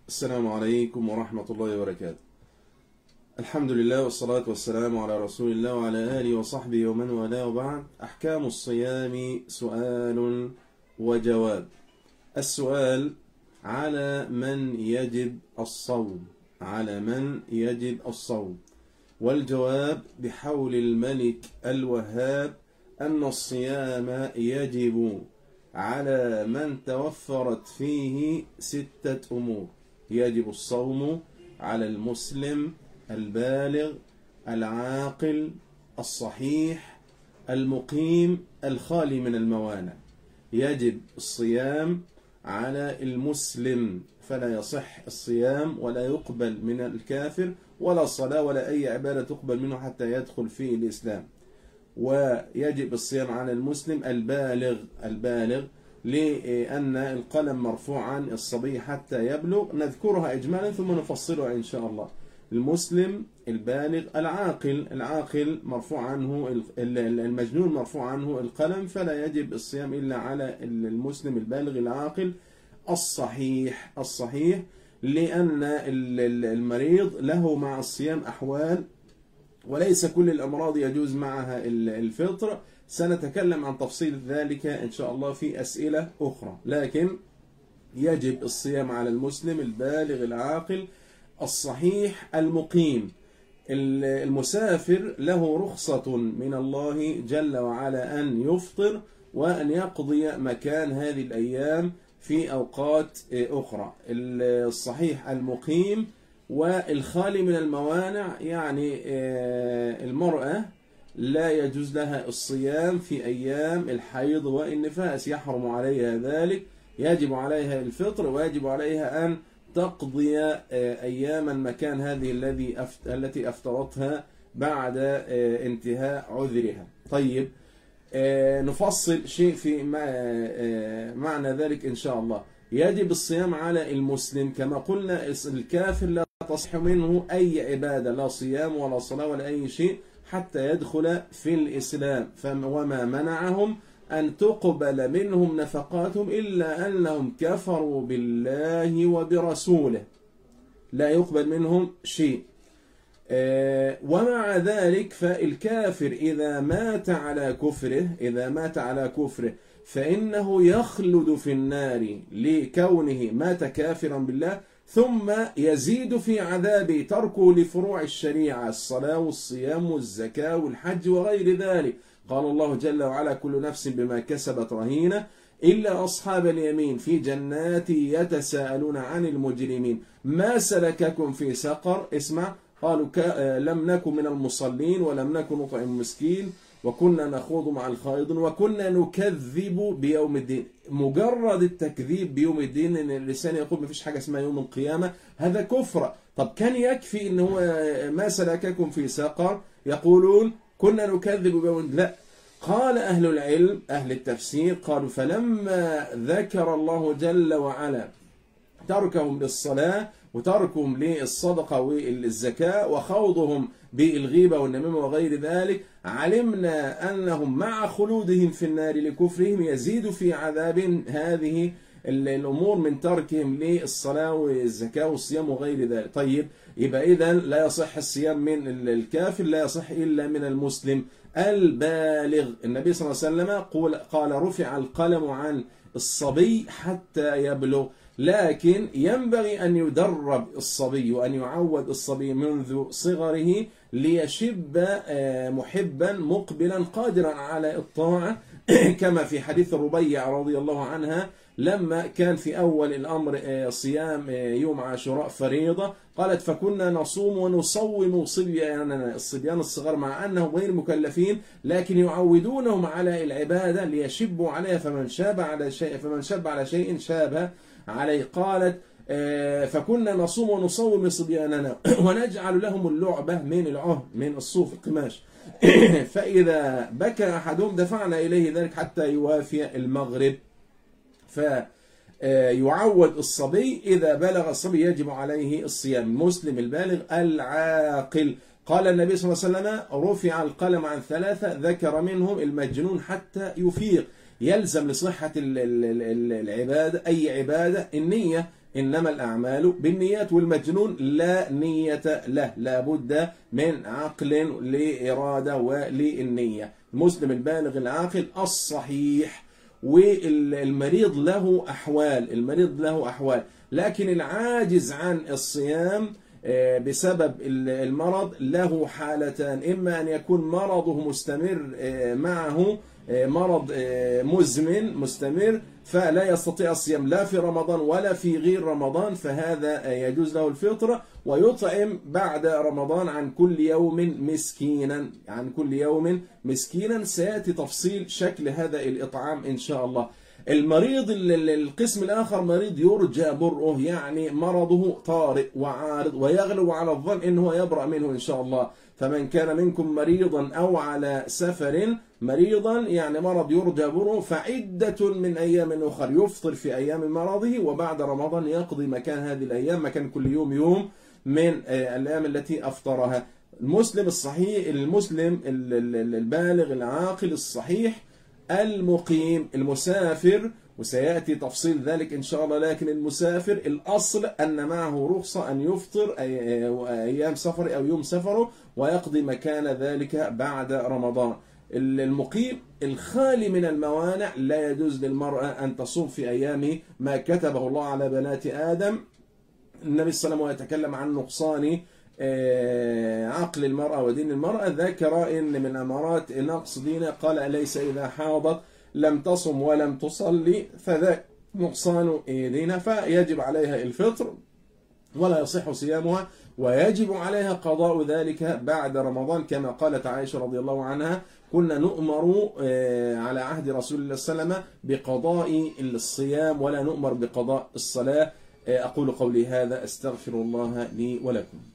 السلام عليكم ورحمة الله وبركاته. الحمد لله والصلاة والسلام على رسول الله وعلى آله وصحبه ومن والاه، وبعد. أحكام الصيام سؤال وجواب. السؤال: على من يجب الصوم؟ على من يجب الصوم؟ والجواب: بحول الملك الوهاب أن الصيام يجب على من توفرت فيه 6 أمور. يجب الصوم على المسلم البالغ العاقل الصحيح المقيم الخالي من الموانع. يجب الصيام على المسلم، فلا يصح الصيام ولا يقبل من الكافر ولا صلاة ولا أي عبادة تقبل منه حتى يدخل في الإسلام. ويجب الصيام على المسلم البالغ لأن القلم مرفوع عن الصبي حتى يبلغ. نذكرها إجمالا ثم نفصلها إن شاء الله. المسلم البالغ العاقل مرفوع عنه المجنون مرفوع عنه القلم، فلا يجب الصيام إلا على المسلم البالغ العاقل الصحيح لأن المريض له مع الصيام أحوال، وليس كل الأمراض يجوز معها الفطر. سنتكلم عن تفصيل ذلك إن شاء الله في أسئلة أخرى، لكن يجب الصيام على المسلم البالغ العاقل الصحيح المقيم. المسافر له رخصة من الله جل وعلا أن يفطر وأن يقضي مكان هذه الأيام في أوقات أخرى. الصحيح المقيم والخالي من الموانع، يعني المرأة لا يجوز لها الصيام في أيام الحيض والنفاس، يحرم عليها ذلك، يجب عليها الفطر ويجب عليها أن تقضي أياما مكان هذه التي أفطرتها بعد انتهاء عذرها. طيب، نفصل شيء في معنى ذلك إن شاء الله. يجب الصيام على المسلم كما قلنا. الكافر لا تصح منه أي عبادة، لا صيام ولا صلاة ولا أي شيء حتى يدخل في الإسلام. وما منعهم أن تقبل منهم نفقاتهم إلا أنهم كفروا بالله وبرسوله، لا يقبل منهم شيء. ومع ذلك فالكافر إذا مات على كفره فإنه يخلد في النار لكونه مات كافرا بالله، ثم يزيد في عذابه تركه لفروع الشريعة: الصلاة والصيام والزكاة والحج وغير ذلك. قال الله جل وعلا: كل نفس بما كسبت رهينة إلا أصحاب اليمين في جنات يتساءلون عن المجرمين ما سلككم في سقر. اسمع، قالوا لم نكن من المصلين ولم نكن نطعم المسكين وكنا نخوض مع الخائضين وكنا نكذب بيوم الدين. مجرد التكذيب بيوم الدين، ان اللسان يقول ما فيش حاجة اسمها يوم القيامة، هذا كفر. طب كان يكفي ان هو ما سلككم في سقر يقولون كنا نكذب بيوم الدين؟ لا، قال أهل العلم أهل التفسير قالوا: فلما ذكر الله جل وعلا تركهم للصلاة وتركهم للصدقة والزكاة وخوضهم بالغيبة والنميمة وغير ذلك، علمنا أنهم مع خلودهم في النار لكفرهم يزيد في عذاب هذه الأمور من تركهم للصلاة والزكاة والصيام وغير ذلك. طيب، يبقى إذن لا يصح الصيام من الكافر، لا يصح إلا من المسلم البالغ. النبي صلى الله عليه وسلم قال: رفع القلم عن الصبي حتى يبلغ. لكن ينبغي أن يدرب الصبي وأن يعود الصبي منذ صغره ليشب محبا مقبلا قادرا على الطاعة، كما في حديث الربيع رضي الله عنها لما كان في أول الأمر صيام يوم عاشوراء فريضة، قالت: فكنا نصوم ونصوم صبياننا، الصبيان الصغار، مع أنهم غير مكلفين لكن يعودونهم على العبادة ليشبوا عليها، فمن شاب على شيء شابه عليه. قالت: فكنا نصوم ونصوم صبياننا ونجعل لهم اللعبة من العهن من الصوف القماش فإذا بكى أحدهم دفعنا إليه ذلك حتى يوافي المغرب. فيعود الصبي، إذا بلغ الصبي يجب عليه الصيام. المسلم البالغ العاقل. قال النبي صلى الله عليه وسلم: رفع القلم عن 3، ذكر منهم المجنون حتى يفيق. يلزم لصحة العبادة أي عبادة النية، إنما الأعمال بالنيات. والمجنون لا نية له، لا بد من عقل لإرادة وللنية. المسلم البالغ العاقل الصحيح. والمريض له أحوال، المريض له أحوال، لكن العاجز عن الصيام بسبب المرض له حالتان: إما أن يكون مرضه مستمر معه، مرض مزمن مستمر، فلا يستطيع الصيام لا في رمضان ولا في غير رمضان، فهذا يجوز له الفطر ويطعم بعد رمضان عن كل يوم مسكينا، عن كل يوم مسكينا. سيأتي تفصيل شكل هذا الإطعام إن شاء الله. المريض القسم الآخر مريض يرجى برؤه، يعني مرضه طارئ وعارض ويغلب على الظن إنه يبرأ منه إن شاء الله. فمن كان منكم مريضا أو على سفر، مريضا يعني مرض يرجى برؤه، فعدة من أيام أخر، يفطر في أيام مرضه وبعد رمضان يقضي مكان هذه الأيام، مكان كل يوم من الأيام التي أفطرها. المسلم الصحيح، المسلم البالغ العاقل الصحيح، المقيم، المسافر، وسيأتي تفصيل ذلك إن شاء الله. لكن المسافر الأصل أن معه رخصة أن يفطر أيام سفر أو يوم سفره ويقضي مكان ذلك بعد رمضان. المقيم الخالي من الموانع، لا يجوز للمرأة أن تصوم في أيام ما كتبه الله على بنات آدم. النبي صلى الله عليه وسلم يتكلم عن نقصان عقل المرأة ودين المرأة، ذكر إن من أمارات نقص دينها قال: أليس إذا حاضت لم تصم ولم تصلي فذا نقصان دينها، فيجب عليها الفطر ولا يصح صيامها، ويجب عليها قضاء ذلك بعد رمضان، كما قالت عائشة رضي الله عنها: كنا نؤمر على عهد رسول الله صلى الله عليه وسلم بقضاء الصيام ولا نؤمر بقضاء الصلاة. أقول قولي هذا، أستغفر الله لي ولكم.